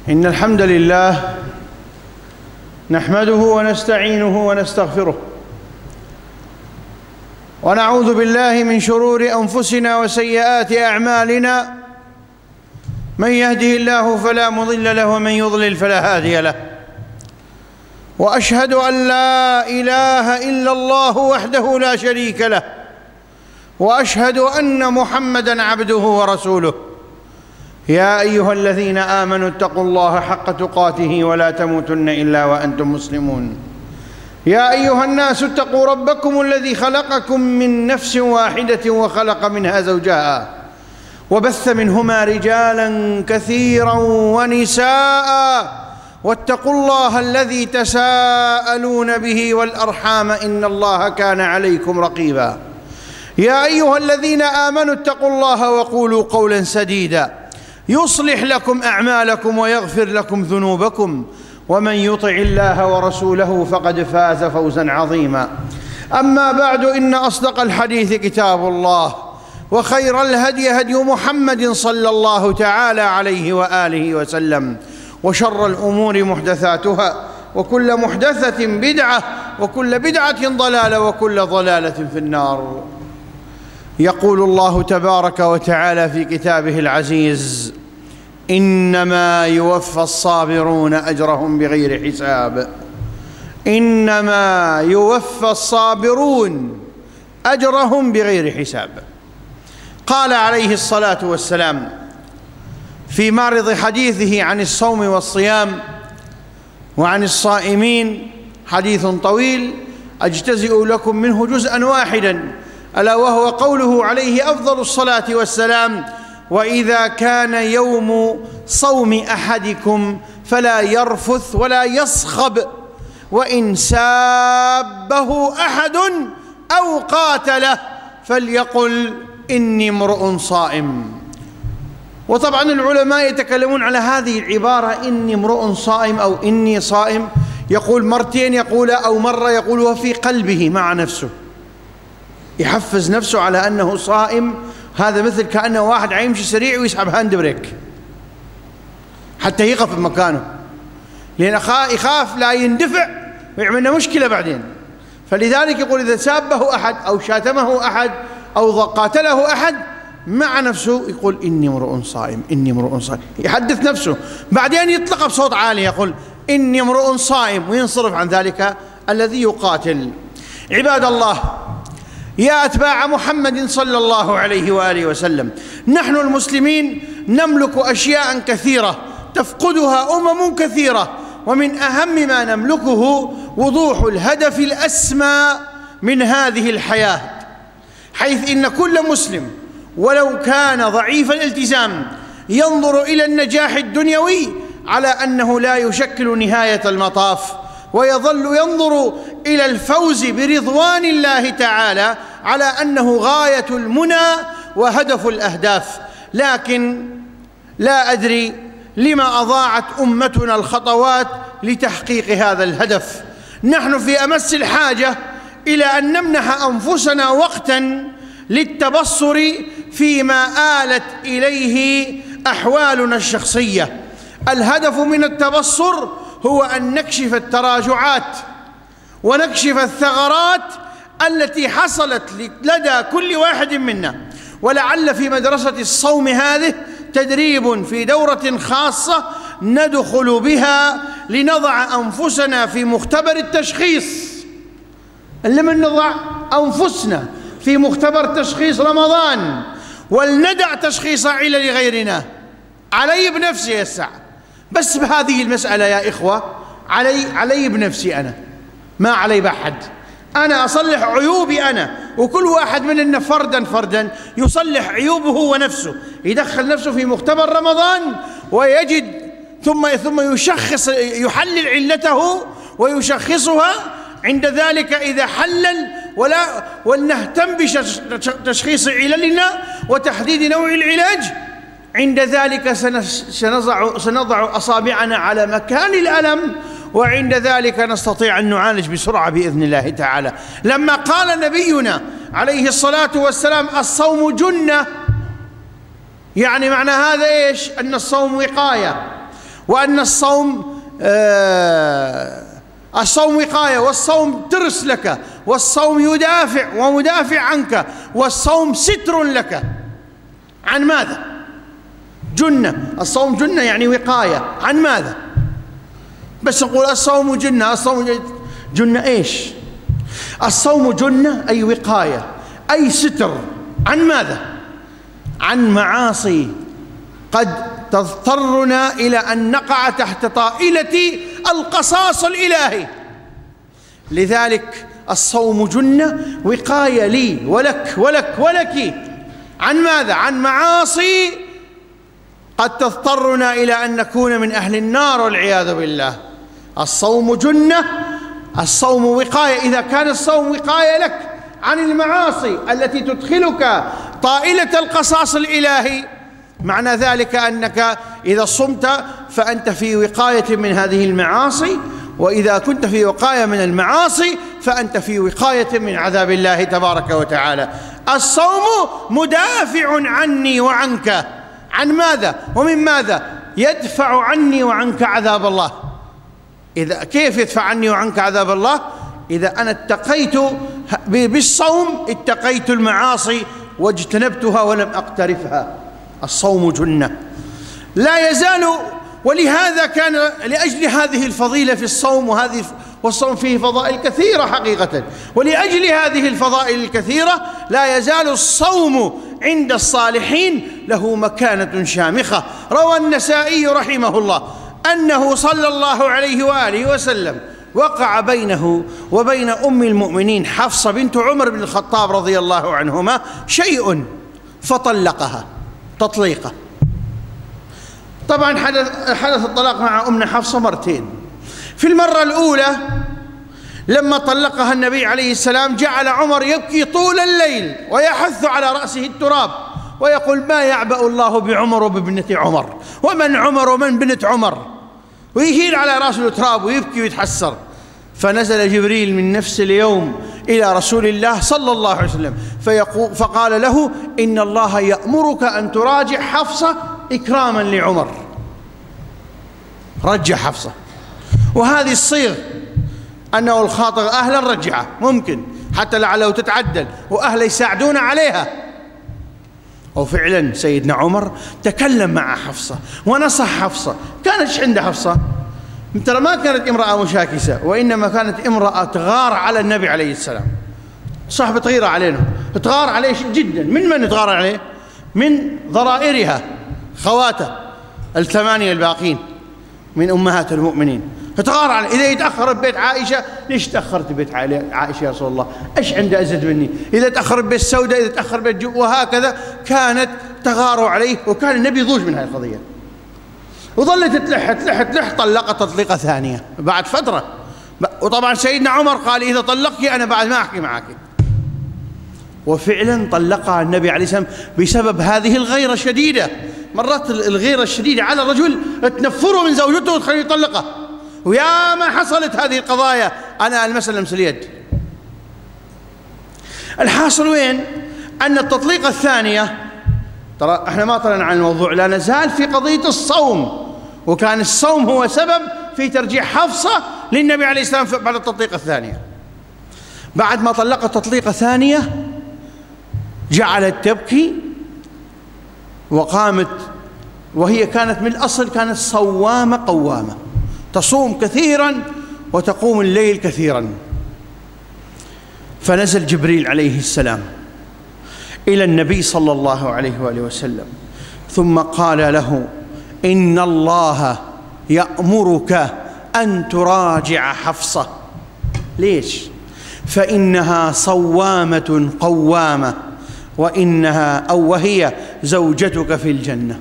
إن الحمد لله نحمده ونستعينه ونستغفره، ونعوذ بالله من شرور أنفسنا وسيئات أعمالنا. من يهده الله فلا مضل له ومن يضلل فلا هادي له، وأشهد أن لا إله إلا الله وحده لا شريك له، وأشهد أن محمدًا عبده ورسوله. يا أيها الذين آمنوا اتقوا الله حق تقاته ولا تموتن إلا وأنتم مسلمون. يا أيها الناس اتقوا ربكم الذي خلقكم من نفس واحدة وخلق منها زوجها وبث منهما رجالا كثيرا ونساء، واتقوا الله الذي تساءلون به والأرحام إن الله كان عليكم رقيبا. يا أيها الذين آمنوا اتقوا الله وقولوا قولا سديدا يصلح لكم أعمالكم ويغفر لكم ذنوبكم، ومن يطع الله ورسوله فقد فاز فوزا عظيما. أما بعد، إن أصدق الحديث كتاب الله، وخير الهدي هدي محمد صلى الله تعالى عليه وآله وسلم، وشر الأمور محدثاتها، وكل محدثة بدعة، وكل بدعة ضلالة، وكل ضلالة في النار. يقول الله تبارك وتعالى في كتابه العزيز: إنما يوفى الصابرون أجرهم بغير حساب. إنما يوفى الصابرون أجرهم بغير حساب. قال عليه الصلاة والسلام في معرض حديثه عن الصوم والصيام وعن الصائمين، حديث طويل أجتزئ لكم منه جزءا واحدا، ألا وهو قوله عليه أفضل الصلاة والسلام: وإذا كان يوم صوم أحدكم فلا يرفث ولا يصخب، وإن سابه أحد أو قاتله فليقل إني امرؤ صائم. وطبعا العلماء يتكلمون على هذه العبارة إني امرؤ صائم أو إني صائم، يقول مرتين يقولها أو مرة يقولها في قلبه مع نفسه، يحفز نفسه على أنه صائم. هذا مثل كأنه واحد يمشي سريع ويسحب هاند بريك حتى يقف بمكانه، لأن يخاف لا يندفع ويعملنا مشكلة بعدين. فلذلك يقول إذا سابه أحد أو شاتمه أحد أو قاتله أحد مع نفسه يقول إني امرؤ صائم، إني امرؤ صائم، يحدث نفسه، بعدين يطلق بصوت عالي يقول إني امرؤ صائم، وينصرف عن ذلك الذي يقاتل. عباد الله، يا أتباع محمد صلى الله عليه وآله وسلم، نحن المسلمين نملك أشياء كثيرة تفقدها كثيرة، ومن أهم ما نملكه وضوح الهدف الأسمى من هذه الحياة، حيث إن كل مسلم ولو كان ضعيف الالتزام ينظر إلى النجاح الدنيوي على أنه لا يشكل نهاية المطاف، ويظل ينظر إلى الفوز برضوان الله تعالى على أنه غاية المنى وهدف الأهداف. لكن لا أدري لما أضاعت أمتنا الخطوات لتحقيق هذا الهدف. نحن في أمس الحاجة إلى أن نمنح أنفسنا وقتاً للتبصر فيما آلت إليه أحوالنا الشخصية. الهدف من التبصر هو أن نكشف التراجعات ونكشف الثغرات التي حصلت لدى كل واحد منا. ولعل في مدرسة الصوم هذه تدريب في دورة خاصة ندخل بها لنضع أنفسنا في مختبر التشخيص. لمن نضع أنفسنا في مختبر تشخيص رمضان، ولندع تشخيص علل غيرنا. علي بنفسي يسع، بس بهذه المسألة يا إخوة علي بنفسي أنا، ما علي بأحد. أنا أصلح عيوبي أنا، وكل واحد مننا فردا يصلح عيوبه ونفسه، يدخل نفسه في مختبر رمضان ويجد ثم يحلل علته ويشخصها. عند ذلك إذا حلل ولنهتم بتشخيص عللنا وتحديد نوع العلاج، عند ذلك سنضع أصابعنا على مكان الألم، وعند ذلك نستطيع أن نعالج بسرعة بإذن الله تعالى. لما قال نبينا عليه الصلاة والسلام الصوم جنة، يعني معنى هذا إيش؟ أن الصوم وقاية، وأن الصوم وقاية، والصوم ترس لك، والصوم يدافع ومدافع عنك، والصوم ستر لك. عن ماذا؟ جنة. الصوم جنة يعني وقاية. عن ماذا؟ بس نقول الصوم جنة. الصوم جنة إيش؟ الصوم جنة أي وقاية أي ستر. عن ماذا؟ عن معاصي قد تضطرنا إلى أن نقع تحت طائلة القصاص الإلهي. لذلك الصوم جنة وقاية لي ولك ولك. عن ماذا؟ عن معاصي قد تضطرنا إلى أن نكون من أهل النار والعياذ بالله. الصوم جنة، الصوم وقاية. إذا كان الصوم وقاية لك عن المعاصي التي تدخلك طائلة القصاص الإلهي، معنى ذلك أنك إذا صمت فأنت في وقاية من هذه المعاصي، وإذا كنت في وقاية من المعاصي فأنت في وقاية من عذاب الله تبارك وتعالى. الصوم مدافع عني وعنك. عن ماذا ومن ماذا؟ يدفع عني وعنك عذاب الله. إذا كيف يدفع عني وعنك عذاب الله؟ إذا أنا اتقيت بالصوم اتقيت المعاصي واجتنبتها ولم أقترفها. الصوم جنة لا يزال. ولهذا كان لأجل هذه الفضيلة في الصوم، والصوم فيه فضائل كثيرة حقيقة، ولأجل هذه الفضائل الكثيرة لا يزال الصوم عند الصالحين له مكانة شامخة. روى النسائي رحمه الله أنه صلى الله عليه وآله وسلم وقع بينه وبين أم المؤمنين حفصة بنت عمر بن الخطاب رضي الله عنهما شيء فطلقها تطليقة. طبعا حدث الطلاق مع أمنا حفصة مرتين. في المرة الأولى لما طلقها النبي عليه السلام جعل عمر يبكي طول الليل ويحث على رأسه التراب ويقول: ما يعبأ الله بعمر وبابنة عمر، ومن عمر ومن بنت عمر، ويهيل على رأسه التراب ويبكي ويتحسر. فنزل جبريل من نفس اليوم إلى رسول الله صلى الله عليه وسلم فقال له: إن الله يأمرك أن تراجع حفصة إكراما لعمر. رجع حفصة. وهذه الصيغ أنه الخاطر أهلا رجعها، ممكن حتى لعله تتعدل وأهله يساعدون عليها. وفعلا سيدنا عمر تكلم مع حفصة ونصح حفصة. كانت عند حفصة ترى ما كانت امرأة مشاكسة، وإنما كانت امرأة تغار على النبي عليه السلام، صاحبة غيرة علينا، تغار عليه جدا. من تغار عليه؟ من ضرائرها خواته الثمانية الباقين من أمهات المؤمنين. تغار عليه. إذا يتأخر ببيت عائشة: ليش تأخرت ببيت عائشة يا رسول الله؟ إيش عنده أزيد مني؟ إذا تأخر ببيت سودة، إذا تأخر ببيت وهكذا كانت تغار عليه. وكان النبي يضوج من هذه القضية. وظلت تلح طلقت تطليقة ثانية بعد فترة. وطبعا سيدنا عمر قال: إذا طلقك أنا بعد ما أحكي معك. وفعلا طلقها النبي عليه السلام بسبب هذه الغيرة الشديدة. مرات الغيرة الشديدة على الرجل تنفره من زوجته وتخليه يطلقها. ويا ما حصلت هذه القضايا، أنا المسألة لمس اليد. الحاصل وين؟ أن التطليقة الثانية، ترى احنا ما طلعنا عن الموضوع، لا نزال في قضية الصوم. وكان الصوم هو سبب في ترجيع حفصة للنبي عليه السلام بعد التطليقة الثانية. بعد ما طلقت تطليقة ثانية جعلت تبكي وقامت، وهي كانت من الأصل كانت صوامة قوامة، تصوم كثيرا وتقوم الليل كثيرا. فنزل جبريل عليه السلام إلى النبي صلى الله عليه وآله وسلم ثم قال له: إن الله يأمرك أن تراجع حفصة. ليش؟ فإنها صوامة قوامة، وهي زوجتك في الجنة.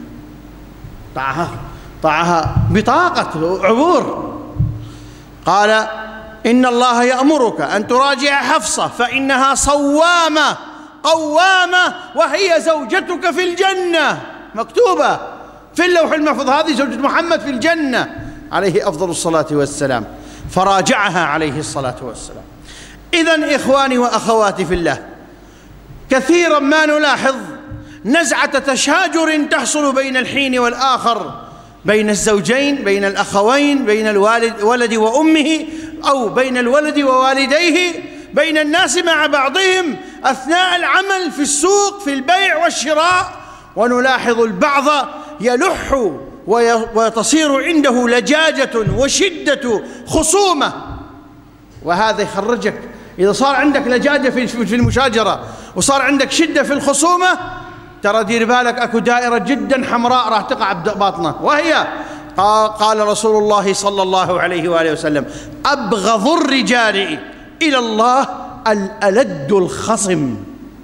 طاعها بطاقة عبور. قال: إن الله يأمرك أن تراجع حفصة فإنها صوامة قوامة وهي زوجتك في الجنة. مكتوبة في اللوح المحفوظ، هذه زوجة محمد في الجنة عليه أفضل الصلاة والسلام. فراجعها عليه الصلاة والسلام. إذن إخواني وأخواتي في الله، كثيرا ما نلاحظ نزعة تشاجر تحصل بين الحين والآخر بين الزوجين، بين الأخوين، بين الولد وأمه، أو بين الولد ووالديه، بين الناس مع بعضهم أثناء العمل في السوق في البيع والشراء. ونلاحظ البعض يلح وتصير عنده لجاجة وشدة خصومة، وهذا يخرجك. إذا صار عندك لجاجة في المشاجرة وصار عندك شدة في الخصومة، ترى دير بالك أكو دائرة جدا حمراء راح تقع بباطنه، وهي قال رسول الله صلى الله عليه وآله وسلم: أبغض الرجال إلى الله الألد الخصم.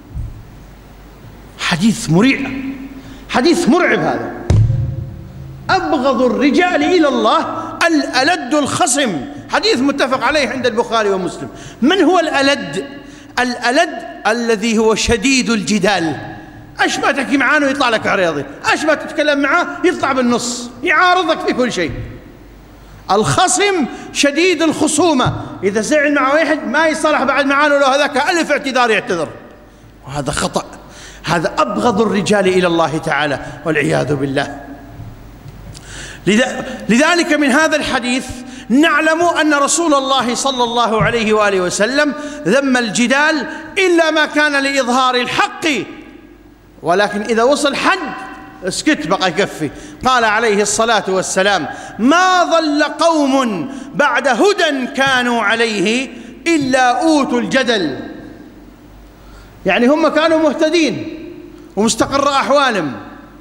حديث مريع، حديث مرعب هذا. أبغض الرجال إلى الله الألد الخصم، حديث متفق عليه عند البخاري ومسلم. من هو الألد؟ الألد الذي هو شديد الجدال. أش ما تحكي معاه يطلع لك عريضي، أش ما تتكلم معاه يطلع بالنص، يعارضك في كل شيء. الخصم شديد الخصومة، إذا زعل مع واحد ما يصلح بعد معاه لو هذاك ألف اعتذار يعتذر، وهذا خطأ. هذا أبغض الرجال إلى الله تعالى والعياذ بالله. لذلك من هذا الحديث نعلم أن رسول الله صلى الله عليه وآله وسلم ذم الجدال إلا ما كان لإظهار الحق، ولكن إذا وصل حد اسكت بقى يكفي. قال عليه الصلاة والسلام: ما ضل قوم بعد هدى كانوا عليه إلا أوتوا الجدل. يعني هم كانوا مهتدين ومستقر أحوالهم،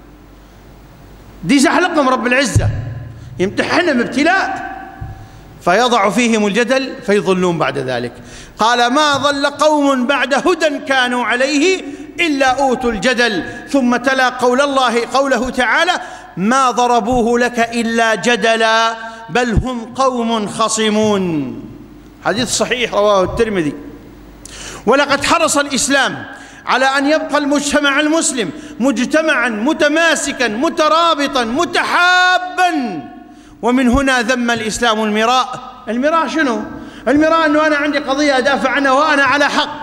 دي زحلقهم رب العزة يمتحنهم ابتلاء فيضع فيهم الجدل فيضلون بعد ذلك. قال: ما ضل قوم بعد هدى كانوا عليه إلا أوتوا الجدل. ثم تلا قوله تعالى: ما ضربوه لك إلا جدلا بل هم قوم خصمون. حديث صحيح رواه الترمذي. ولقد حرص الإسلام على أن يبقى المجتمع المسلم مجتمعا متماسكا مترابطا متحابا، ومن هنا ذم الإسلام المراء. المراء شنو؟ المراء أنه أنا عندي قضية أدافع عنها وأنا على حق،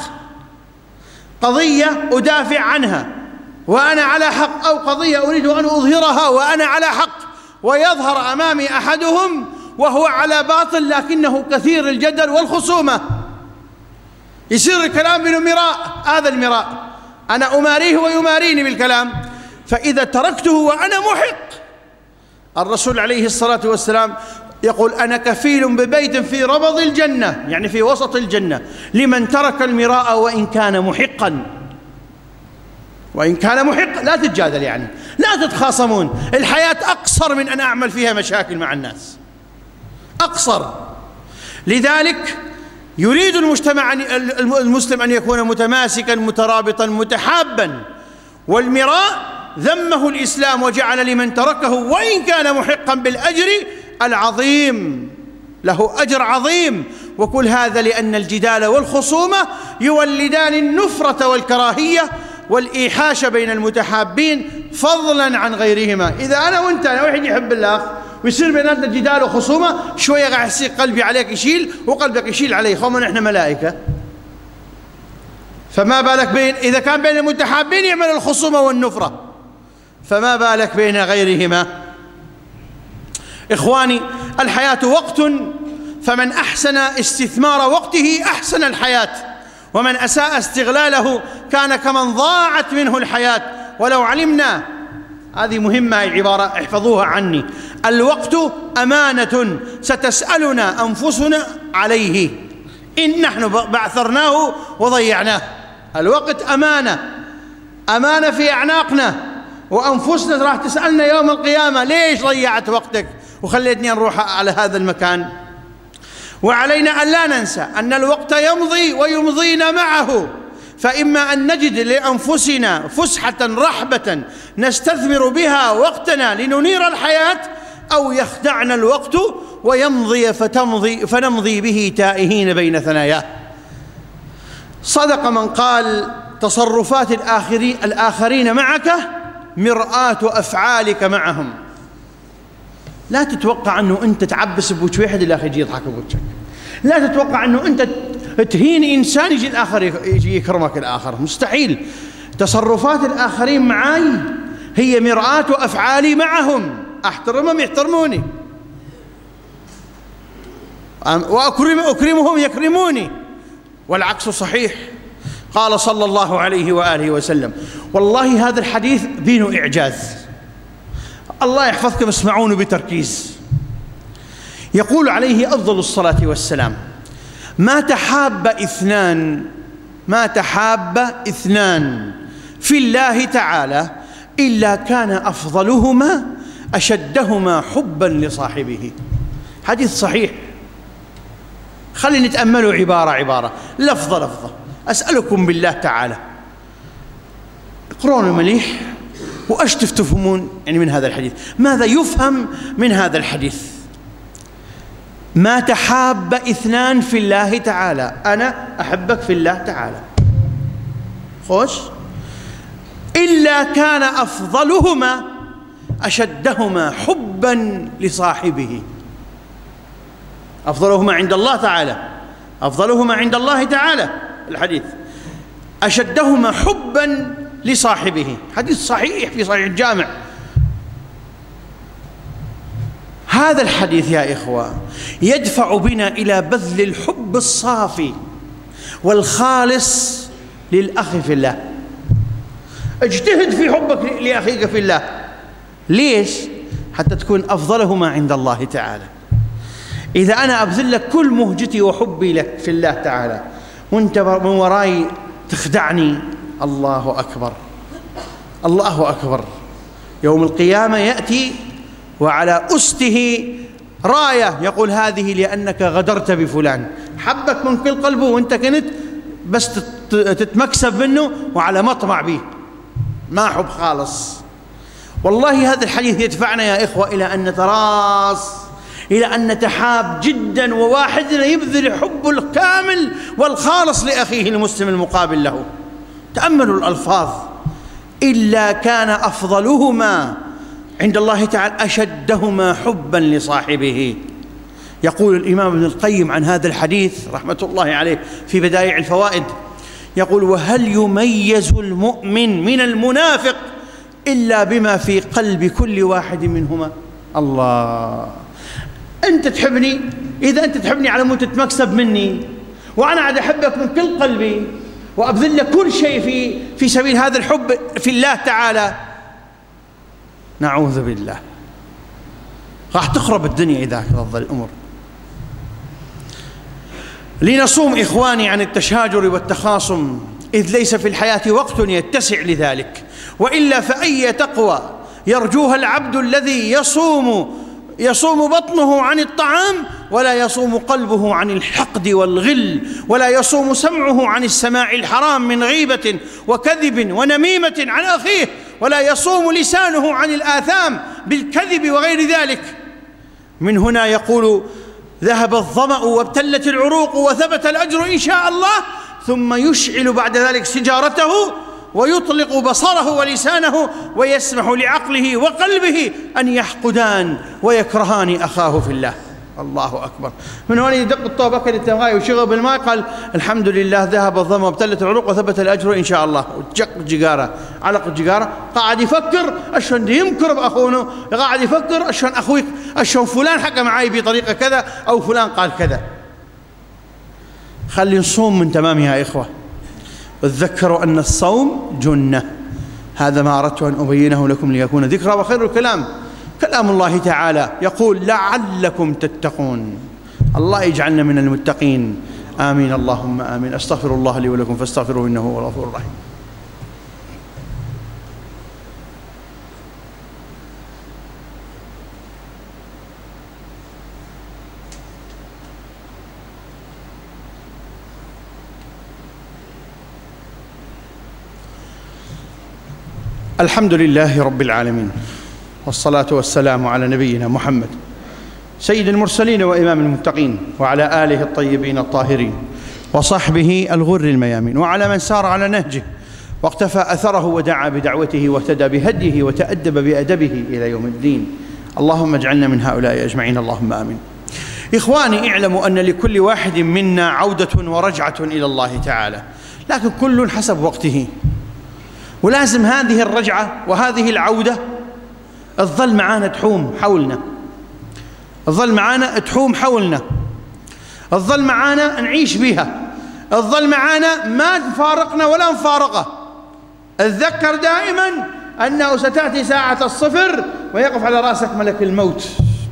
قضية أدافع عنها وأنا على حق، أو قضية أريد أن أظهرها وأنا على حق، ويظهر أمامي أحدهم وهو على باطل لكنه كثير الجدل والخصومة، يصير الكلام بينه مراء. هذا المراء أنا أماريه ويماريني بالكلام، فإذا تركته وأنا محق. الرسول عليه الصلاة والسلام يقول: أنا كفيل ببيت في ربض الجنة، يعني في وسط الجنة، لمن ترك المراء وإن كان محقا. وإن كان محق لا تتجادل، يعني لا تتخاصمون. الحياة أقصر من أن أعمل فيها مشاكل مع الناس، أقصر. لذلك يريد المجتمع المسلم أن يكون متماسكا مترابطا متحابا. والمراء ذمه الإسلام وجعل لمن تركه وإن كان محقا بالأجر العظيم، له أجر عظيم. وكل هذا لأن الجدال والخصومة يولدان النفرة والكراهية والإيحاش بين المتحابين فضلا عن غيرهما. إذا أنا وأنت واحد يحب الله ويصير بيناتنا جدال وخصومة، شوية قاعد يصير قلبي عليك يشيل وقلبك يشيل علي، خوما نحن ملائكة. فما بالك إذا كان بين المتحابين يعمل الخصومة والنفرة، فما بالك بين غيرهما. إخواني، الحياة وقت، فمن أحسن استثمار وقته أحسن الحياة، ومن أساء استغلاله كان كمن ضاعت منه الحياة. ولو علمنا، هذه مهمة عبارة احفظوها عني: الوقت أمانة ستسألنا أنفسنا عليه إن نحن بعثرناه وضيعناه. الوقت أمانة، أمانة في أعناقنا، وأنفسنا راح تسألنا يوم القيامة: ليش ضيعت وقتك وخليتني أروح على هذا المكان؟ وعلينا أن لا ننسى أن الوقت يمضي ويمضينا معه، فإما أن نجد لأنفسنا فسحة رحبة نستثمر بها وقتنا لننير الحياة، أو يخدعنا الوقت ويمضي فنمضي به تائهين بين ثناياه. صدق من قال: تصرفات الآخرين معك مرآة أفعالك معهم. لا تتوقع أنه أنت تعبس بوجه واحد الآخر يجي يضحك بوجهك، لا تتوقع أنه أنت تهين إنسان يجي الآخر يجي يكرمك الآخر، مستحيل. تصرفات الآخرين معي هي مرآة أفعالي معهم. أحترمهم يحترموني، وأكرمهم يكرموني، والعكس صحيح. قال صلى الله عليه وآله وسلم، والله هذا الحديث بينه إعجاز، الله يحفظكم اسمعونه بتركيز. يقول عليه أفضل الصلاة والسلام: ما تحاب اثنان في الله تعالى إلا كان أفضلهما أشدهما حبا لصاحبه. حديث صحيح. خلينا نتأمله عبارة عبارة، لفظة لفظة. أسألكم بالله تعالى اقرونوا مليح وأش تفهمون يعني من هذا الحديث، ماذا يفهم من هذا الحديث؟ ما تحاب اثنان في الله تعالى، أنا أحبك في الله تعالى، خوش، إلا كان أفضلهما أشدهما حبا لصاحبه. أفضلهما عند الله تعالى، أفضلهما عند الله تعالى الحديث، أشدهما حبا لصاحبه. حديث صحيح في صحيح الجامع. هذا الحديث يا إخوة يدفع بنا إلى بذل الحب الصافي والخالص للأخ في الله. اجتهد في حبك لأخيك في الله. ليش؟ حتى تكون أفضلهما عند الله تعالى. إذا أنا أبذل لك كل مهجتي وحبي لك في الله تعالى وأنت من وراي تخدعني، الله أكبر، الله أكبر. يوم القيامة يأتي وعلى أسته راية يقول هذه لأنك غدرت بفلان، حبك من كل قلبه وأنت كنت بس تتمكسب منه وعلى مطمع به، ما حب خالص. والله هذا الحديث يدفعنا يا إخوة إلى أن نتراص، إلى أن نتحاب جدا، وواحدنا يبذل حب الكامل والخالص لأخيه المسلم المقابل له. تأملوا الألفاظ: إلا كان أفضلهما عند الله تعالى أشدهما حبا لصاحبه. يقول الإمام ابن القيم عن هذا الحديث رحمة الله عليه في بدائع الفوائد، يقول: وهل يميز المؤمن من المنافق إلا بما في قلب كل واحد منهما؟ الله، أنت تحبني، إذا أنت تحبني على مود تتمكسب مني، وأنا عاد أحبك من كل قلبي وأبذل لك كل شيء في سبيل هذا الحب في الله تعالى، نعوذ بالله، راح تخرب الدنيا إذا ظل الأمور. لنصوم إخواني عن التشاجر والتخاصم، إذ ليس في الحياة وقت يتسع لذلك، وإلا فأي تقوى يرجوها العبد الذي يصوم بطنه عن الطعام ولا يصوم قلبه عن الحقد والغل، ولا يصوم سمعه عن السماع الحرام من غيبة وكذب ونميمة عن أخيه، ولا يصوم لسانه عن الآثام بالكذب وغير ذلك. من هنا يقول: ذهب الظمأ وابتلت العروق وثبت الأجر إن شاء الله، ثم يشعل بعد ذلك سجارته ويطلق بصره ولسانه ويسمح لعقله وقلبه أن يحقدان ويكرهان أخاه في الله. الله أكبر. من هنا يدق الطوبة كده التمغاي وشغل بالماء، قال: الحمد لله ذهب الظمأ وابتلت العروق وثبت الأجر إن شاء الله. وجق الجقارة، علق الجقارة، قاعد يفكر أشون يمكر بأخونه، قاعد يفكر أشون أخوي، أشون فلان حكى معي بطريقة كذا أو فلان قال كذا. خلي نصوم من تمامها يا إخوة، وتذكروا أن الصوم جنة. هذا ما أردت أن أبينه لكم ليكون ذكرى. وخير الكلام كلام الله تعالى، يقول: لعلكم تتقون. الله يجعلنا من المتقين، آمين اللهم آمين. أستغفر الله لي ولكم فاستغفروه إنه هو الغفور الرحيم. الحمد لله رب العالمين، والصلاة والسلام على نبينا محمد سيد المرسلين وإمام المتقين، وعلى آله الطيبين الطاهرين وصحبه الغر الميامين، وعلى من سار على نهجه واقتفى أثره ودعا بدعوته واهتدى بهديه وتأدب بأدبه إلى يوم الدين. اللهم اجعلنا من هؤلاء أجمعين، اللهم آمين. إخواني، اعلموا أن لكل واحد منا عودة ورجعة إلى الله تعالى، لكن كل حسب وقته، ولازم هذه الرجعة وهذه العودة تظل معانا تحوم حولنا، تظل معانا تحوم حولنا، تظل معانا نعيش بها، تظل معانا ما تفارقنا ولا نفارقه. اتذكر دائما أنه ستأتي ساعة الصفر ويقف على رأسك ملك الموت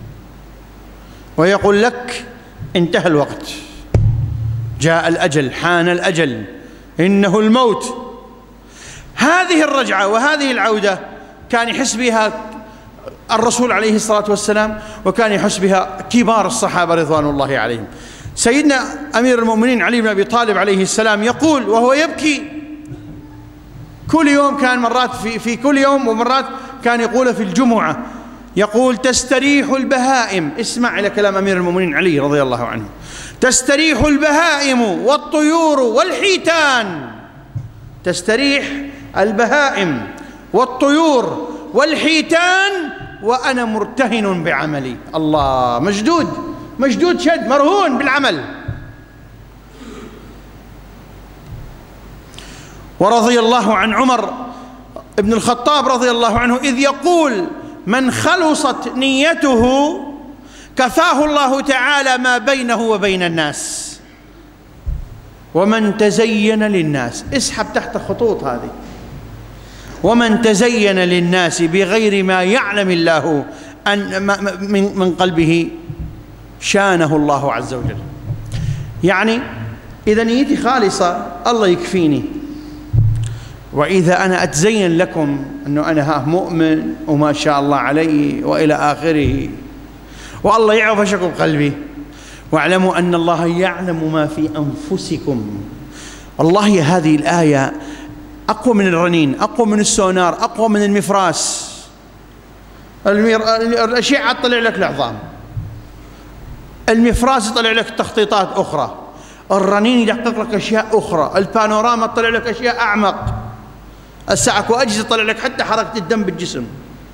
ويقول لك انتهى الوقت، جاء الأجل، حان الأجل، إنه الموت. هذه الرجعة وهذه العودة كان يحس بها الرسول عليه الصلاة والسلام، وكان يحس بها كبار الصحابة رضوان الله عليهم. سيدنا أمير المؤمنين علي بن أبي طالب عليه السلام يقول وهو يبكي كل يوم، كان مرات في كل يوم ومرات كان يقول في الجمعة، يقول تستريح البهائم، اسمع إلى كلام أمير المؤمنين علي رضي الله عنه، تستريح البهائم والطيور والحيتان، تستريح البهائم والطيور والحيتان وأنا مرتهن بعملي. الله، مشدود شد، مرهون بالعمل. ورضي الله عن عمر بن الخطاب رضي الله عنه إذ يقول من خلصت نيته كفاه الله تعالى ما بينه وبين الناس، ومن تزين للناس، اسحب تحت خطوط هذه، ومن تزين للناس بغير ما يعلم الله أن من قلبه شانه الله عز وجل. يعني إذا نيتي خالصة الله يكفيني، وإذا أنا أتزين لكم أنه أنا مؤمن وما شاء الله علي وإلى آخره، والله يعرف ايش قلبي، واعلموا أن الله يعلم ما في أنفسكم. والله هذه الآية أقوى من الرنين، أقوى من السونار، أقوى من المفراس. الأشعة تطلع لك العظام، المفراس يطلع لك تخطيطات أخرى، الرنين يدقق لك أشياء أخرى، البانوراما تطلع لك أشياء أعمق، الساعة وأجهزة تطلع لك حتى حركة الدم بالجسم.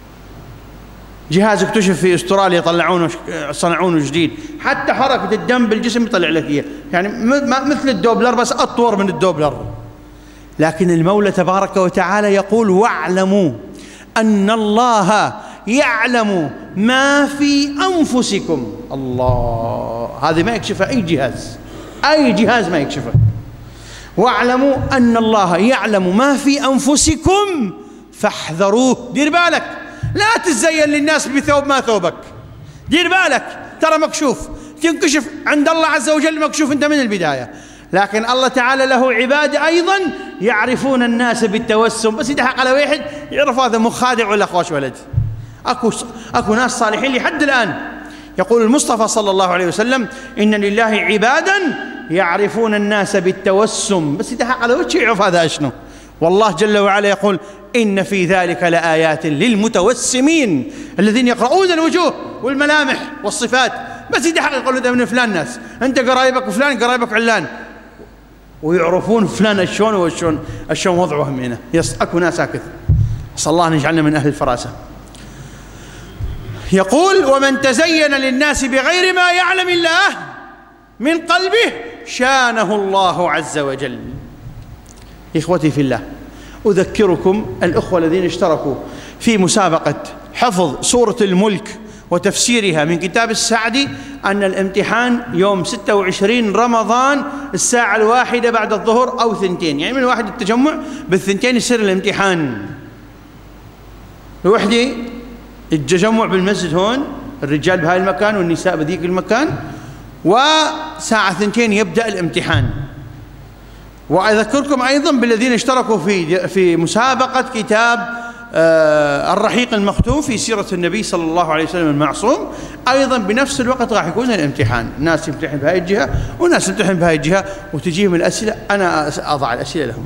جهاز اكتشف في استراليا صنعونه جديد، حتى حركة الدم بالجسم يطلع لك إياه، يعني مثل الدوبلر بس أطور من الدوبلر. لكن المولى تبارك وتعالى يقول واعلموا أن الله يعلم ما في أنفسكم. الله، هذه ما يكشفها أي جهاز ما يكشفه. واعلموا أن الله يعلم ما في أنفسكم فاحذروه. دير بالك، لا تزين للناس بثوب ما ثوبك، دير بالك، ترى مكشوف، تنكشف عند الله عز وجل مكشوف أنت من البداية. لكن الله تعالى له عباد أيضا يعرفون الناس بالتوسم، بس يدحق على واحد يعرف هذا مخادع ولا خوش ولد. أكو ناس صالحين لحد الآن. يقول المصطفى صلى الله عليه وسلم إن لله عبادا يعرفون الناس بالتوسم، بس يدحق على وجهه يعرف هذا أشنو. والله جل وعلا يقول إن في ذلك لآيات للمتوسمين الذين يقرؤون الوجوه والملامح والصفات، بس يدحق يقول هذا من فلان ناس، أنت قرايبك وفلان قرايبك علان، ويعرفون فلان شلون وشلون وضعهم هنا. أكو ناس هكذا، صلى الله أن يجعلنا من أهل الفراسة. يقول ومن تزين للناس بغير ما يعلم الله من قلبه شانه الله عز وجل. إخوتي في الله، أذكركم الأخوة الذين اشتركوا في مسابقة حفظ سورة الملك وتفسيرها من كتاب السعدي أن الامتحان يوم 26 رمضان الساعة 1 بعد الظهر أو 2، يعني من 1 التجمع بال2 يصير الامتحان. الوحدة التجمع بالمسجد هون، الرجال بهاي المكان والنساء بذيك المكان، وساعة 2 يبدأ الامتحان. وأذكركم أيضا بالذين اشتركوا في مسابقة كتاب الرحيق المختوم في سيرة النبي صلى الله عليه وسلم المعصوم، أيضا بنفس الوقت راح يكون الامتحان، ناس يمتحن بهاي الجهة وناس يمتحن بهاي الجهة، وتجيهم الأسئلة، أنا أضع الأسئلة لهم.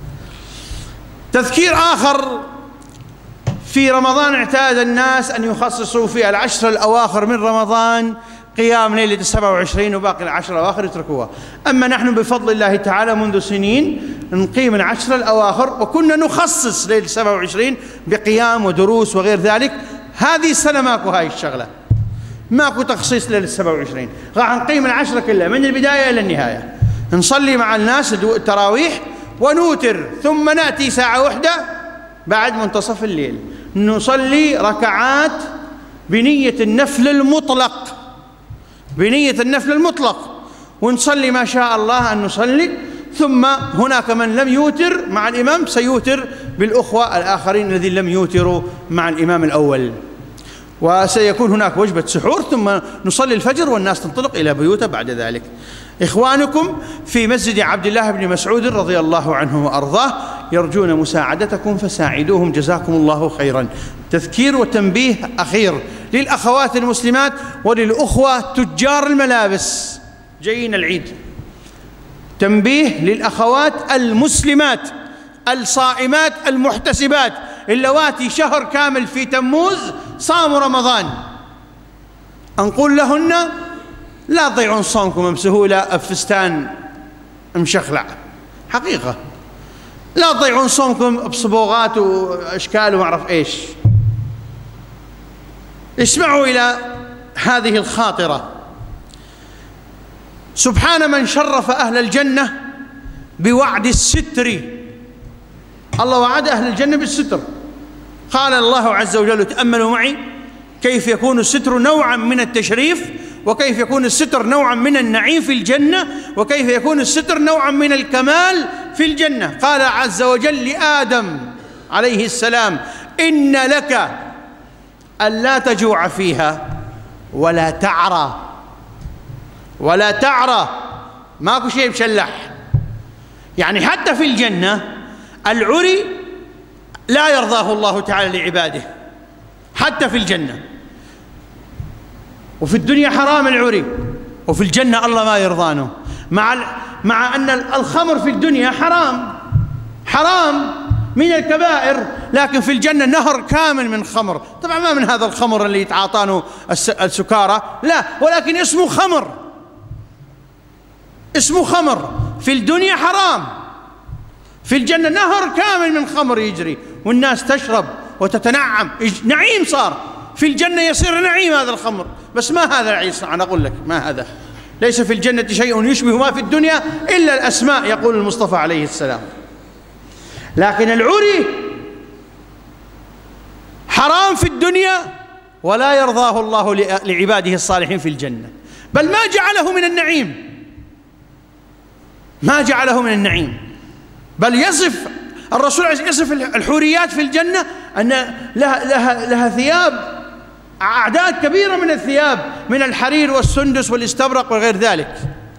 تذكير آخر، في رمضان اعتاد الناس أن يخصصوا في العشر الأواخر من رمضان قيام ليلة 27 وباقي العشر الأواخر يتركوها. أما نحن بفضل الله تعالى منذ سنين نقيم العشر الأواخر، وكنا نخصص ليلة 27 بقيام ودروس وغير ذلك. هذه السنة ماكو هاي الشغلة، ماكو تخصيص ليلة 27، راح نقيم العشرة كلها من البداية إلى النهاية، نصلي مع الناس التراويح ونوتر، ثم نأتي ساعة 1 بعد منتصف الليل نصلي ركعات بنية النفل المطلق، بنية النفل المطلق، ونصلي ما شاء الله أن نصلي، ثم هناك من لم يوتر مع الإمام سيوتر بالأخوة الآخرين الذين لم يوتروا مع الإمام الأول، وسيكون هناك وجبة سحور، ثم نصلي الفجر والناس تنطلق إلى بيوتها بعد ذلك. إخوانكم في مسجد عبد الله بن مسعود رضي الله عنه وأرضاه يرجون مساعدتكم فساعدوهم جزاكم الله خيرا. تذكير وتنبيه أخير للأخوات المسلمات وللأخوة تجار الملابس جايين العيد، تنبيه للأخوات المسلمات الصائمات المحتسبات اللواتي شهر كامل في تموز صاموا رمضان، نقول لهن لا تضيعون صومكم بسهولة بفستان مشخلع، حقيقة لا تضيعون صومكم بصبغات وأشكال وما أعرف إيش. اسمعوا إلى هذه الخاطرة. سبحان من شرف أهل الجنة بوعد الستر. الله وعد أهل الجنة بالستر. قال الله عز وجل: تأملوا معي كيف يكون الستر نوعا من التشريف، وكيف يكون الستر نوعا من النعيم في الجنة، وكيف يكون الستر نوعا من الكمال في الجنة. قال عز وجل لآدم عليه السلام: إن لك ألا تجوع فيها ولا تعرى. ولا تعرى، ماكو شيء مشلح، يعني حتى في الجنة العري لا يرضاه الله تعالى لعباده، حتى في الجنة. وفي الدنيا حرام العري، وفي الجنة الله ما يرضانه، مع أن الخمر في الدنيا حرام من الكبائر، لكن في الجنة نهر كامل من خمر. طبعا ما من هذا الخمر اللي يتعاطانه السكارى، لا، ولكن اسمه خمر، اسمه خمر. في الدنيا حرام، في الجنة نهر كامل من خمر يجري والناس تشرب وتتنعم، نعيم صار في الجنة، يصير نعيم هذا الخمر. بس ما هذا العيس، أنا أقول لك ما هذا، ليس في الجنة شيء يشبه ما في الدنيا إلا الأسماء، يقول المصطفى عليه السلام. لكن العري حرام في الدنيا ولا يرضاه الله لعباده الصالحين في الجنة، بل ما جعله من النعيم، ما جعله من النعيم، بل يصف الرسول يصف الحوريات في الجنة أن لها ثياب، أعداد كبيرة من الثياب، من الحرير والسندس والاستبرق وغير ذلك،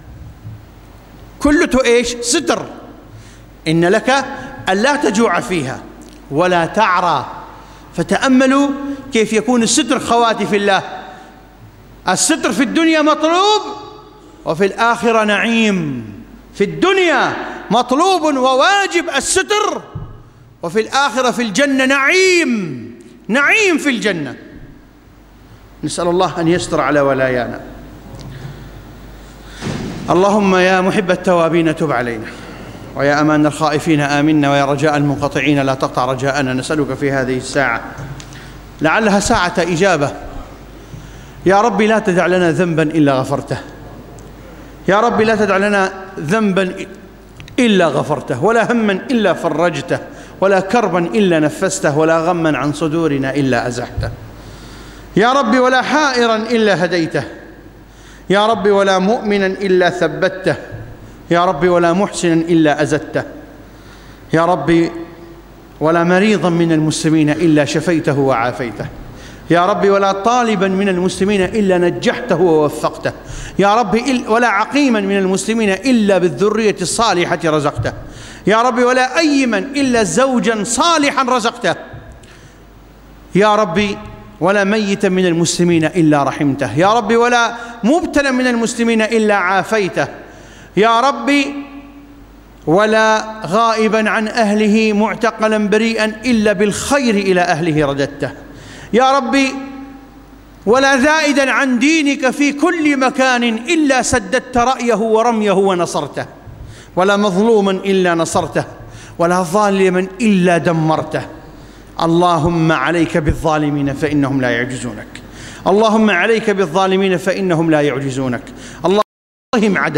كلته إيش؟ ستر. إن لك ألا تجوع فيها ولا تعرى. فتأملوا كيف يكون الستر خواتي في الله. الستر في الدنيا مطلوب وفي الآخرة نعيم. في الدنيا مطلوب وواجب الستر، وفي الآخرة في الجنة نعيم في الجنة. نسأل الله أن يستر على ولايانا. اللهم يا محب التوابين تب علينا، ويا أمان الخائفين آمنا، ويا رجاء المنقطعين لا تقطع رجاءنا. نسألك في هذه الساعة لعلها ساعة إجابة، يا ربي لا تدع لنا ذنبا إلا غفرته، يا ربي لا تدع لنا ذنبا إلا غفرته، ولا هما إلا فرجته، ولا كربا إلا نفسته، ولا غما عن صدورنا إلا أزحته، يا ربي ولا حائرا إلا هديته، يا ربي ولا مؤمنا إلا ثبته، يا ربي ولا محسنا إلا أزدته، يا ربي ولا مريضا من المسلمين إلا شفيته وعافيته، يا ربي ولا طالبا من المسلمين إلا نجحته ووفقته، يا ربي ولا عقيما من المسلمين إلا بالذرية الصالحة رزقته، يا ربي ولا أيما إلا زوجا صالحا رزقته، يا ربي ولا ميتا من المسلمين إلا رحمته، يا ربي ولا مبتلا من المسلمين إلا عافيته، يا ربي ولا غائبا عن أهله معتقلا بريئا إلا بالخير إلى أهله رددته، يا ربي ولا زائدا عن دينك في كل مكان إلا سددت رأيه ورميه ونصرته، ولا مظلوما إلا نصرته، ولا ظالما إلا دمرته. اللهم عليك بالظالمين فإنهم لا يعجزونك، اللهم عليك بالظالمين فإنهم لا يعجزونك، اللهم عددا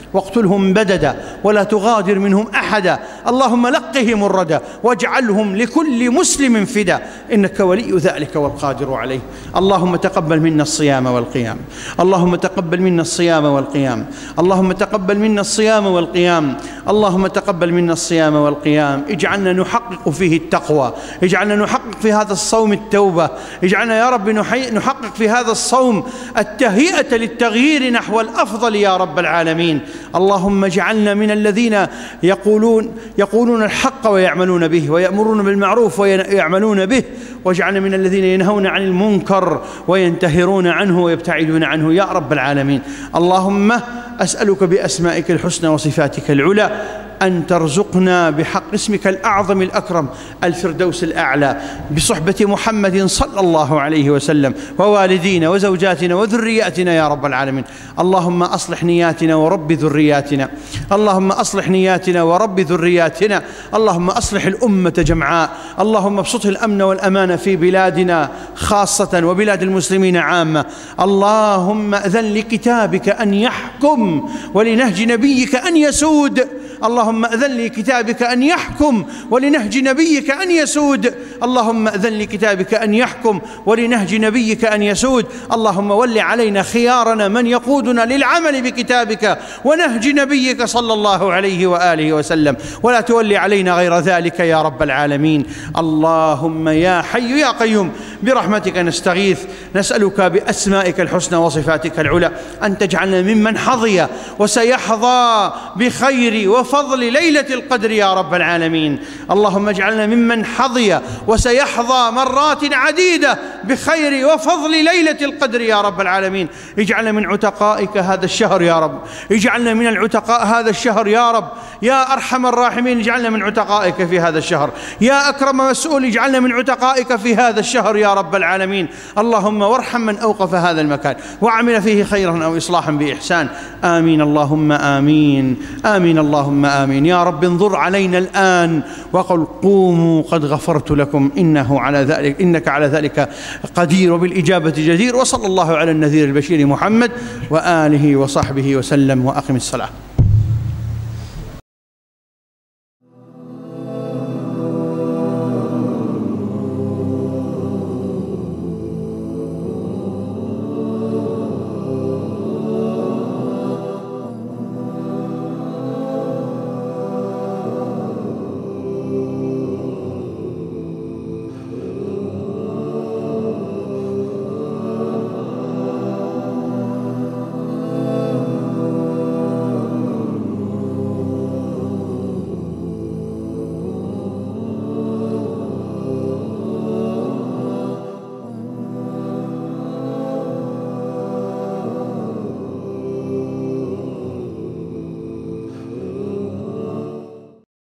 واقتلهم بددا ولا تغادر منهم أحدا، اللهم لقهم الردى واجعلهم لكل مسلم فدا، إنك ولي ذلك والقادر عليه. اللهم تقبل منا الصيام والقيام، اللهم تقبل منا الصيام والقيام، اللهم تقبل منا الصيام والقيام، اللهم تقبل منا الصيام والقيام. اجعلنا نحقق فيه التقوى، اجعلنا نحقق في هذا الصوم التوبة، اجعلنا يا رب نحقق في هذا الصوم التهيئة للتغيير نحو الأفضل يا رب العالمين. اللهم اجعلنا من الذين يقولون الحق ويعملون به، ويأمرون بالمعروف ويعملون به، واجعلنا من الذين ينهون عن المنكر وينتهرون عنه ويبتعدون عنه يا رب العالمين. اللهم أسألك بأسمائك الحسنى وصفاتك العلى أن ترزقنا بحق اسمك الأعظم الأكرم الفردوس الأعلى، بصحبة محمد صلى الله عليه وسلم، ووالدينا وزوجاتنا وذرياتنا يا رب العالمين. اللهم أصلح نياتنا ورب ذرياتنا، اللهم أصلح نياتنا ورب ذرياتنا، اللهم أصلح الأمة جمعاء، اللهم ابسط الأمن والأمان في بلادنا خاصة وبلاد المسلمين عامة. اللهم أذن لكتابك أن يحكم ولنهج نبيك أن يسود، اللهم أذن لكتابك أن يحكم ولنهج نبيك أن يسود، اللهم أذن لكتابك أن يحكم ولنهج نبيك أن يسود. اللهم ول علينا خيارنا من يقودنا للعمل بكتابك ونهج نبيك صلى الله عليه وآله وسلم، ولا تولي علينا غير ذلك يا رب العالمين. اللهم يا حي يا قيوم برحمتك نستغيث، نسألك بأسمائك الحسنى وصفاتك العلى أن تجعلنا ممن حظي وسيحظى بخير وفضل ليلة القدر يا رب العالمين. اللهم اجعلنا ممن حظي وسيحظى مرات عديدة بخير وفضل ليلة القدر يا رب العالمين. اجعلنا من عتقائك هذا الشهر يا رب، اجعلنا من العتقاء هذا الشهر يا رب، يا أرحم الراحمين اجعلنا من عتقائك في هذا الشهر، يا أكرم مسؤول اجعلنا من عتقائك في هذا الشهر يا رب العالمين. اللهم وارحم من أوقف هذا المكان وعمل فيه خيرا أو إصلاحا بإحسان. آمين اللهم آمين، آمين اللهم آمين. يا رب انظر علينا الآن وقل قوموا قد غفرت لكم، إنك على ذلك قدير وبالإجابة جدير. وصلى الله على النذير البشير محمد وآله وصحبه وسلم، وأقم الصلاة.